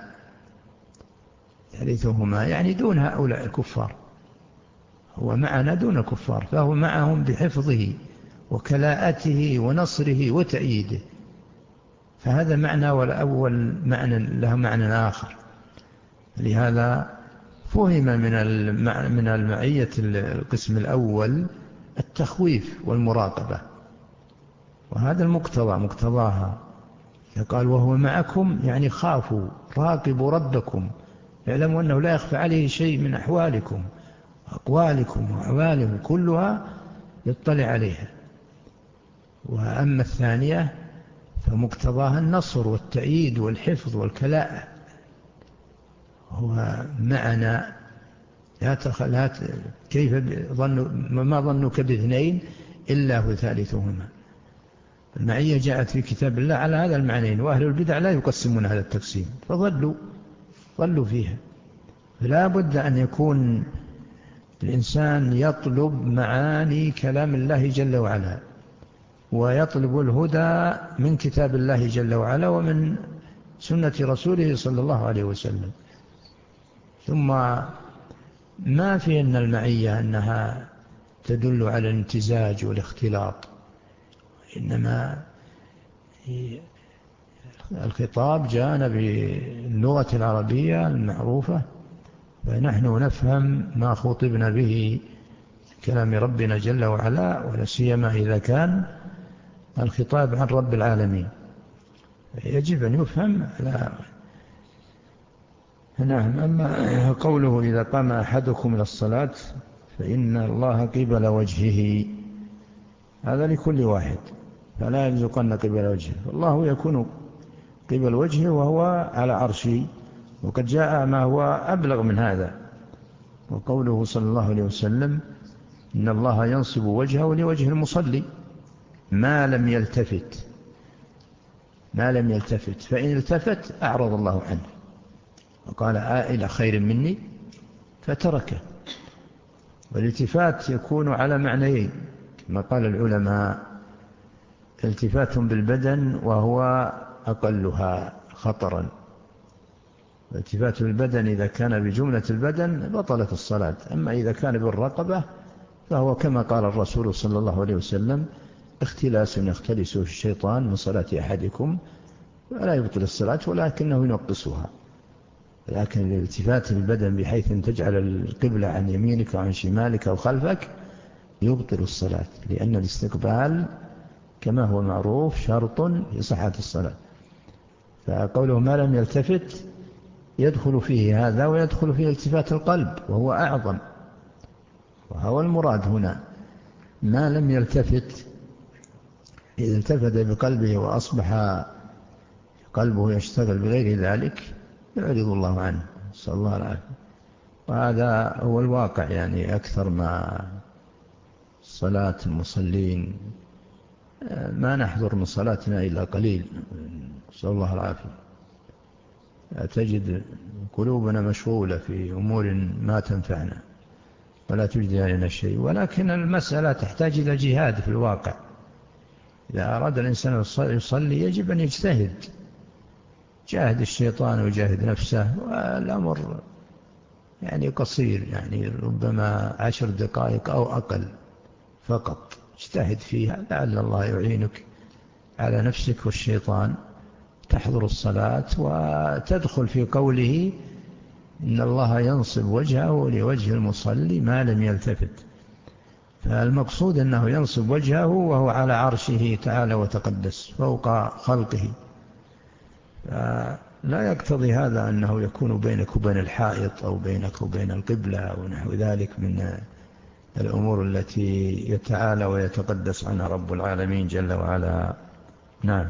ثالثهما يعني دون هؤلاء الكفار، هو معنا دون الكفار، فهو معهم بحفظه وكلاءته ونصره وتأييده. فهذا معنى، والأول معنى له معنى آخر. لهذا فهم من من المعية القسم الأول التخويف والمراقبة، وهذا المقتضى مقتضاها. قال: وهو معكم يعني خافوا، راقبوا ربكم، اعلموا أنه لا يخفى عليه شيء من أحوالكم وأقوالكم وأعمالكم، كلها يطلع عليها. وأما الثانية فمقتضاها النصر والتأييد والحفظ والكلاء. هو معنا، لا تخل كيف ظن ما ظنك باثنين إلا هو ثالثهما. المعية جاءت في كتاب الله على هذا المعنيين، وأهل البدع لا يقسمون هذا التقسيم، فظلوا ظلوا فيها. فلا بد أن يكون الإنسان يطلب معاني كلام الله جل وعلا، ويطلب الهدى من كتاب الله جل وعلا ومن سنة رسوله صلى الله عليه وسلم. ثم ما في أن المعية أنها تدل على الامتزاج والاختلاط، إنما الخطاب جاءنا باللغة العربية المعروفة، فنحن نفهم ما خطبنا به كلام ربنا جل وعلا، ولا سيما إذا كان الخطاب عن رب العالمين، يجب أن يفهم. لا نعم. أما قوله: إذا قام أحدكم إلى الصلاة فإن الله قبل وجهه، هذا لكل واحد، فلا يلزقن قبل وجهه. الله يكون قبل وجهه وهو على عرشه، وقد جاء ما هو أبلغ من هذا. وقوله صلى الله عليه وسلم: إن الله ينصب وجهه لوجه المصلي ما لم يلتفت، ما لم يلتفت، فإن التفت أعرض الله عنه، وقال: إلى خير مني، فتركه. والالتفات يكون على معنيين كما قال العلماء: التفات بالبدن وهو أقلها خطرا. الالتفات بالبدن إذا كان بجملة البدن بطلت الصلاة، أما إذا كان بالرقبة فهو كما قال الرسول صلى الله عليه وسلم: اختلاس يختلسه الشيطان من صلاة أحدكم، ولا يبطل الصلاة ولكنه ينقصها. لكن الالتفات بالبدن بحيث أن تجعل القبلة عن يمينك وعن شمالك وخلفك يبطل الصلاة، لأن الاستقبال كما هو معروف شرط في صحة الصلاة. فقوله ما لم يلتفت يدخل فيه هذا، ويدخل فيه التفات القلب وهو أعظم، وهو المراد هنا. ما لم يلتفت، إذا التفت بقلبه وأصبح قلبه يشتغل بغير ذلك يعرض الله عنه، صلى الله عليه وسلم. وهذا هو الواقع، يعني أكثر ما صلاة المصلين ما نحضر من صلاتنا إلا قليل، نسأل الله العافية. تجد قلوبنا مشغولة في أمور ما تنفعنا ولا تجدي لنا شيء، ولكن المسألة تحتاج إلى جهاد في الواقع. إذا أراد الإنسان يصلي يجب أن يجتهد، جاهد الشيطان ويجاهد نفسه، والأمر يعني قصير، يعني ربما عشر دقائق أو أقل فقط، اجتهد فيها لعل الله يعينك على نفسك والشيطان، تحضر الصلاة وتدخل في قوله إن الله ينصب وجهه لوجه المصلي ما لم يلتفت. فالمقصود أنه ينصب وجهه وهو على عرشه تعالى وتقدس فوق خلقه، لا يقتضي هذا أنه يكون بينك وبين الحائط أو بينك وبين القبلة أو نحو ذلك من الأمور التي يتعالى ويتقدس عنها رب العالمين جل وعلا. نعم.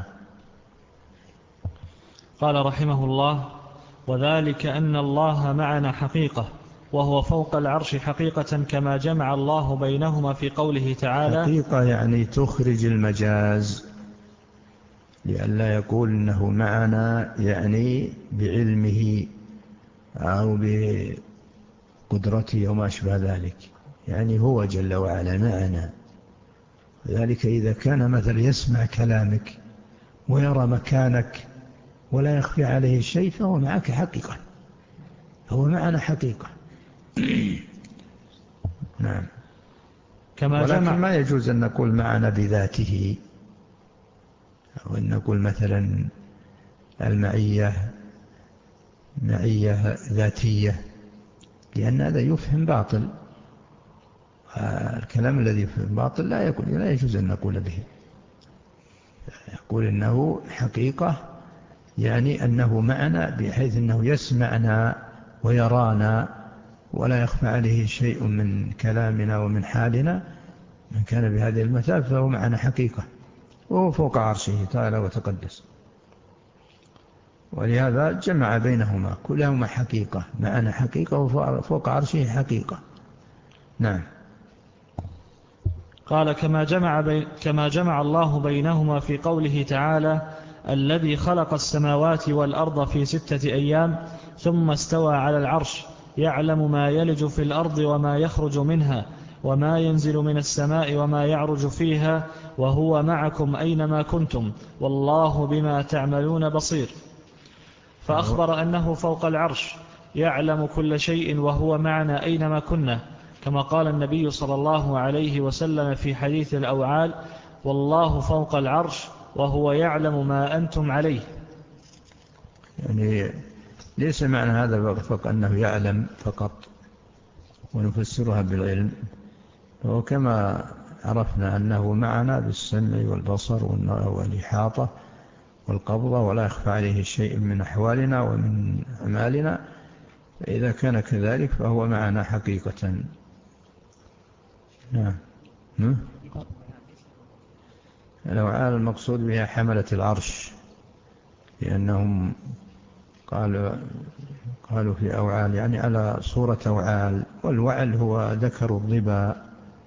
قال رحمه الله: وذلك أن الله معنا حقيقة وهو فوق العرش حقيقة، كما جمع الله بينهما في قوله تعالى. حقيقة يعني تخرج المجاز، لئلا يقول إنه معنا يعني بعلمه أو بقدرته وما أشبه ذلك، يعني هو جل وعلا معنا. ذلك إذا كان مثل يسمع كلامك ويرى مكانك ولا يخفي عليه شيء فهو معك حقيقة، هو معنا حقيقة. نعم. كما ولكن جمع ما يجوز أن نقول معنا بذاته، أو أن نقول مثلا المعية معية ذاتية، لأن هذا يفهم باطل. الكلام الذي يفهم باطل لا يقول لا يجوز أن نقول به. يقول إنه حقيقة يعني أنه معنا بحيث أنه يسمعنا ويرانا ولا يخفى عليه شيء من كلامنا ومن حالنا. من كان بهذه المثال فهو معنا حقيقة، وهو فوق عرشه تعالى وتقدس. ولهذا جمع بينهما، كلهما حقيقة، معنا حقيقة وفوق عرشه حقيقة. نعم. قال كما جمع, بي كما جمع الله بينهما في قوله تعالى: الذي خلق السماوات والأرض في ستة أيام ثم استوى على العرش يعلم ما يلج في الأرض وما يخرج منها وما ينزل من السماء وما يعرج فيها وهو معكم أينما كنتم والله بما تعملون بصير. فأخبر أنه فوق العرش يعلم كل شيء وهو معنا أينما كنا، كما قال النبي صلى الله عليه وسلم في حديث الأوعال: والله فوق العرش وهو يعلم ما أنتم عليه. يعني ليس معنى هذا فقط أنه يعلم فقط ونفسرها بالعلم، وكما عرفنا أنه معنا بالسمع والبصر والإحاطة والقبضة ولا يخفى عليه شيء من أحوالنا ومن أعمالنا، فإذا كان كذلك فهو معنا حقيقة. نعم. الأوعال المقصود بها حملة العرش، لأنهم قالوا, قالوا في أوعال يعني على صورة أوعال، والوعل هو ذكر الضبا.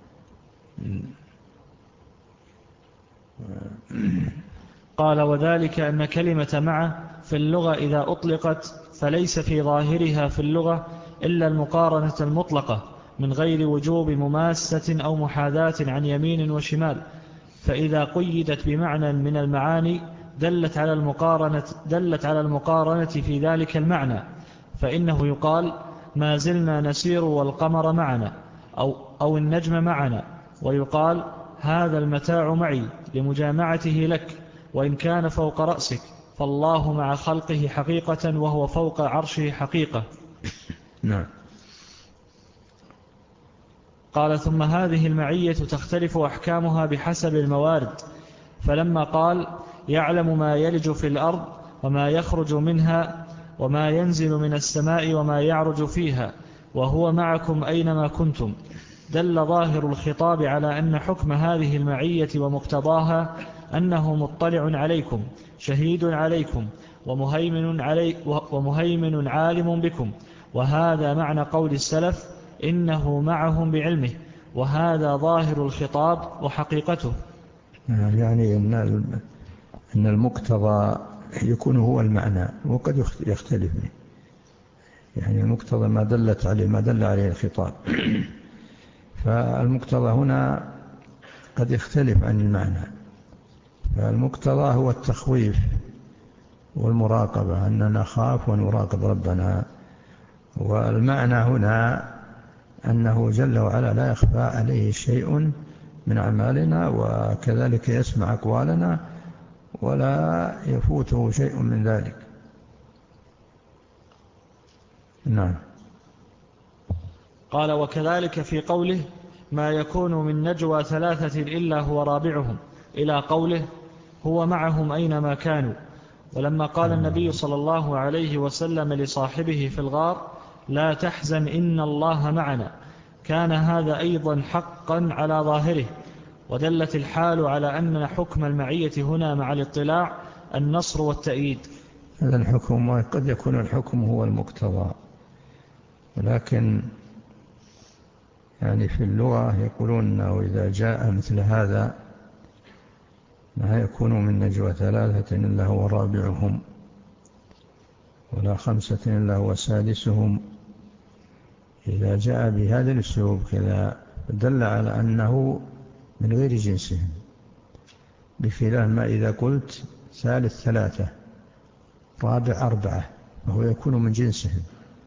قال وذلك أن كلمة مع في اللغة إذا أطلقت فليس في ظاهرها في اللغة إلا المقارنة المطلقة من غير وجوب مماسة أو محاذاة عن يمين وشمال، فإذا قيدت بمعنى من المعاني دلت على المقارنة, دلت على المقارنة في ذلك المعنى، فإنه يقال ما زلنا نسير والقمر معنا أو, أو النجم معنا، ويقال هذا المتاع معي لمجامعته لك، وإن كان فوق رأسك فالله مع خلقه حقيقة وهو فوق عرشه حقيقة. نعم. قال ثم هذه المعية تختلف أحكامها بحسب الموارد، فلما قال يعلم ما يلج في الأرض وما يخرج منها وما ينزل من السماء وما يعرج فيها وهو معكم أينما كنتم، دل ظاهر الخطاب على أن حكم هذه المعية ومقتضاها أنه مطلع عليكم شهيد عليكم ومهيمن, علي ومهيمن عالم بكم، وهذا معنى قول السلف إنه معهم بعلمه، وهذا ظاهر الخطاب وحقيقته. يعني أن المقتضى يكون هو المعنى، وقد يختلف، يعني المقتضى ما دلت عليه ما دل عليه الخطاب. فالمقتضى هنا قد يختلف عن المعنى، فالمقتضى هو التخويف والمراقبة، أننا نخاف ونراقب ربنا. والمعنى هنا أنه جل وعلا لا يخفى عليه شيء من أعمالنا، وكذلك يسمع أقوالنا ولا يفوته شيء من ذلك. نعم. قال وكذلك في قوله ما يكون من نجوى ثلاثة إلا هو رابعهم، إلى قوله هو معهم أينما كانوا. ولما قال النبي صلى الله عليه وسلم لصاحبه في الغار لا تحزن إن الله معنا، كان هذا أيضا حقا على ظاهره، ودلت الحال على أن حكم المعية هنا مع الاطلاع النصر والتأييد. هذا الحكم قد يكون الحكم هو المقتضى، ولكن يعني في اللغة يقولون أنه إذا جاء مثل هذا ما يكون من نجوى ثلاثة إلا هو رابعهم ولا خمسة إلا هو سادسهم، إذا جاء بهذا الأسلوب كذا دل على أنه من غير جنسهم، بخلاف ما إذا قلت ثالث ثلاثة رابع أربعة وهو يكون من جنسهم،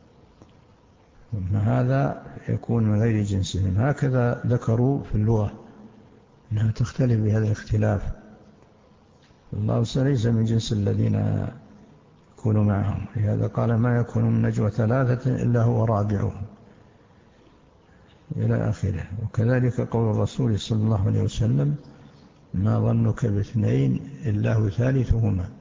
هذا يكون من غير جنسهم. هكذا ذكروا في اللغة أنها تختلف بهذا الاختلاف. الله ليس من جنس الذين يكونوا معهم، لهذا قال ما يكون من نجوى ثلاثة إلا هو رابعهم إلى آخره. وكذلك قول الرسول صلى الله عليه وسلم ما ظنك باثنين إلا هو ثالثهما،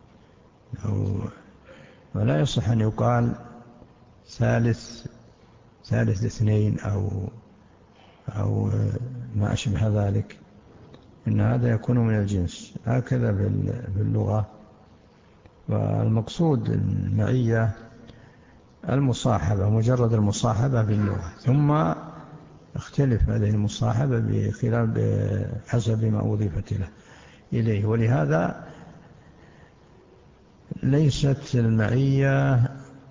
ولا يصح أن يقال ثالث ثالث اثنين أو أو ما أشبه ذلك، إن هذا يكون من الجنس. هكذا باللغة. والمقصود المعية المصاحبة، مجرد المصاحبة باللغة، ثم اختلف هذه المصاحبة بخلاف بحسب ما أضيفت له إليه. ولهذا ليست المعية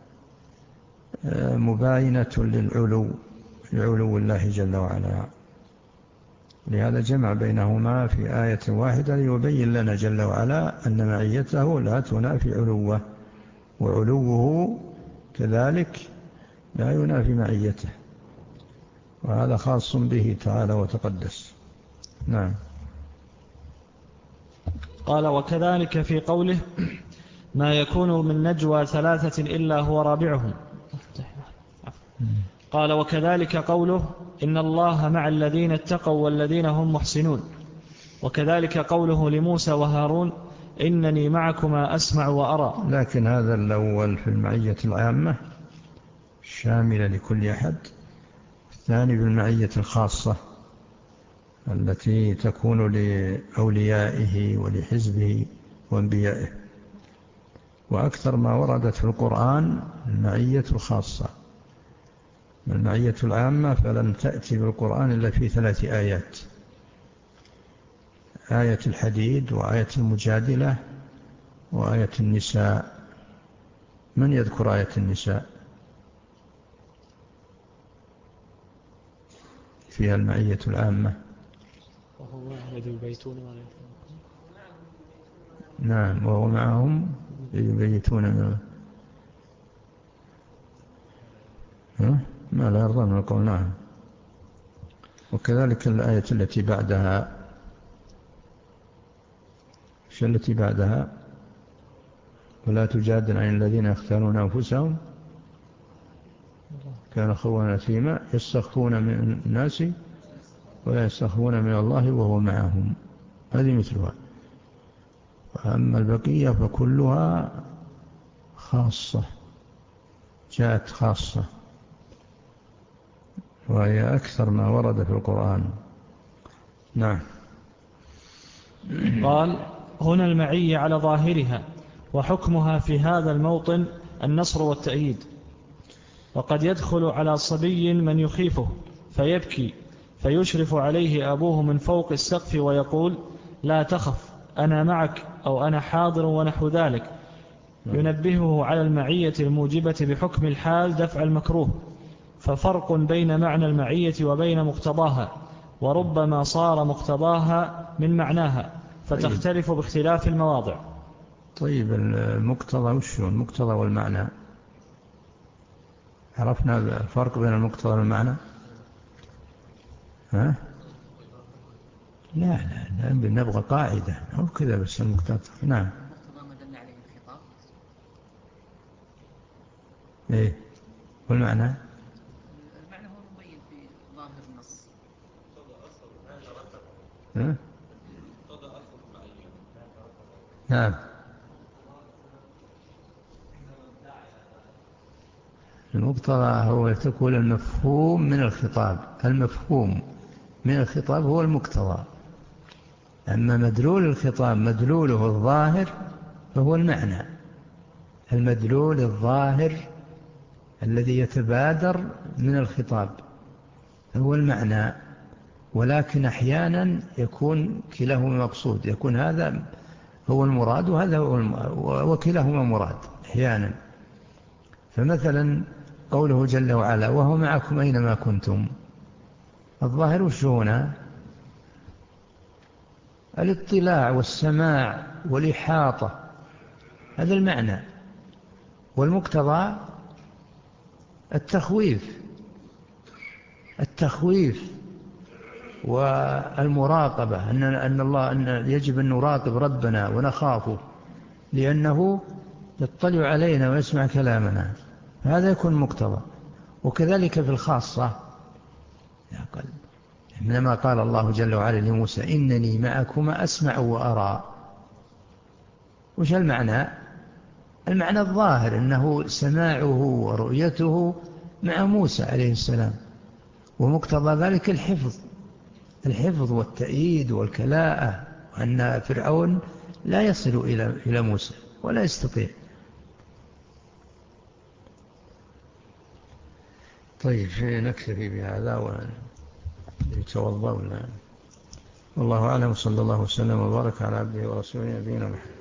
مباينة للعلو لعلو الله جل وعلا، لهذا جمع بينهما في آية واحدة ليبين لنا جل وعلا أن معيته لا تنافي علوه، وعلوه كذلك لا ينافي معيته، وهذا خاص به تعالى وتقدس. نعم. قال وكذلك في قوله ما يكون من نجوى ثلاثة إلا هو رابعهم. قال وكذلك قوله إن الله مع الذين اتقوا والذين هم محسنون. وكذلك قوله لموسى وهارون إنني معكما أسمع وأرى. لكن هذا الأول في المعية العامة الشاملة لكل أحد، الثاني بالمعية الخاصة التي تكون لأوليائه ولحزبه وانبيائه. وأكثر ما وردت في القرآن المعية الخاصة. المعية العامة فلم تأتي بالقرآن إلا في ثلاث آيات: آية الحديد وآية المجادلة وآية النساء. من يذكر آية النساء؟ فيها المعية العامة. وهو الذي يبيتون ما نعم، وهو معهم يبيتون ما, ما لا يرضى من القول. نعم. وكذلك الآية التي بعدها، شو التي بعدها؟ ولا تجادل عن الذين يختارون أنفسهم كان خوانا فيما يستخفون من الناس ولا يستخفون من الله وهو معهم. هذه مثلها. وأما البقية فكلها خاصة، جاءت خاصة، وهي أكثر ما ورد في القرآن. نعم. قال هنا المعية على ظاهرها، وحكمها في هذا الموطن النصر والتأييد. وقد يدخل على صبي من يخيفه فيبكي فيشرف عليه أبوه من فوق السقف ويقول لا تخف أنا معك أو أنا حاضر ونحو ذلك، ينبهه على المعية الموجبة بحكم الحال دفع المكروه. ففرق بين معنى المعية وبين مقتضاها، وربما صار مقتضاها من معناها فتختلف باختلاف المواضع. طيب المقتضى وش هو المقتضى والمعنى؟ عرفنا الفرق بين المقتضى والمعنى؟ ها؟ لا لا لا نبغى قاعدة أو كذا بس المقتضى. نعم. المقتضى ما دل عليه الخطاب. إيه والمعنى؟ المعنى هو مبين في ظاهر النص. ها؟ نعم. المقتضى هو تكون المفهوم من الخطاب، المفهوم من الخطاب هو المقتضى. أما مدلول الخطاب مدلوله الظاهر فهو المعنى، المدلول الظاهر الذي يتبادر من الخطاب هو المعنى. ولكن أحيانا يكون كلاهما مقصود، يكون هذا هو المراد وهذا هو المراد وكلاهما مراد أحيانا. فمثلا قوله جل وعلا وهو معكم أينما كنتم، الظاهر وش هنا؟ الاطلاع والسماع والإحاطة، هذا المعنى. والمقتضى التخويف، التخويف والمراقبة، أن أن الله أن يجب أن نراقب ربنا ونخافه لأنه يطلع علينا ويسمع كلامنا، هذا يكون مقتضى. وكذلك في الخاصة إنما قال الله جل وعلا لموسى إنني معكما أسمع وأرى، وش المعنى؟ المعنى الظاهر أنه سماعه ورؤيته مع موسى عليه السلام، ومقتضى ذلك الحفظ، الحفظ والتأييد والكلاءة، وأن فرعون لا يصل إلى إلى موسى ولا يستطيع. طيب نكتفي بهذا ونتوضأ. والله أعلم، صلى الله وسلم وبارك على عبده ورسوله نبينا محمد.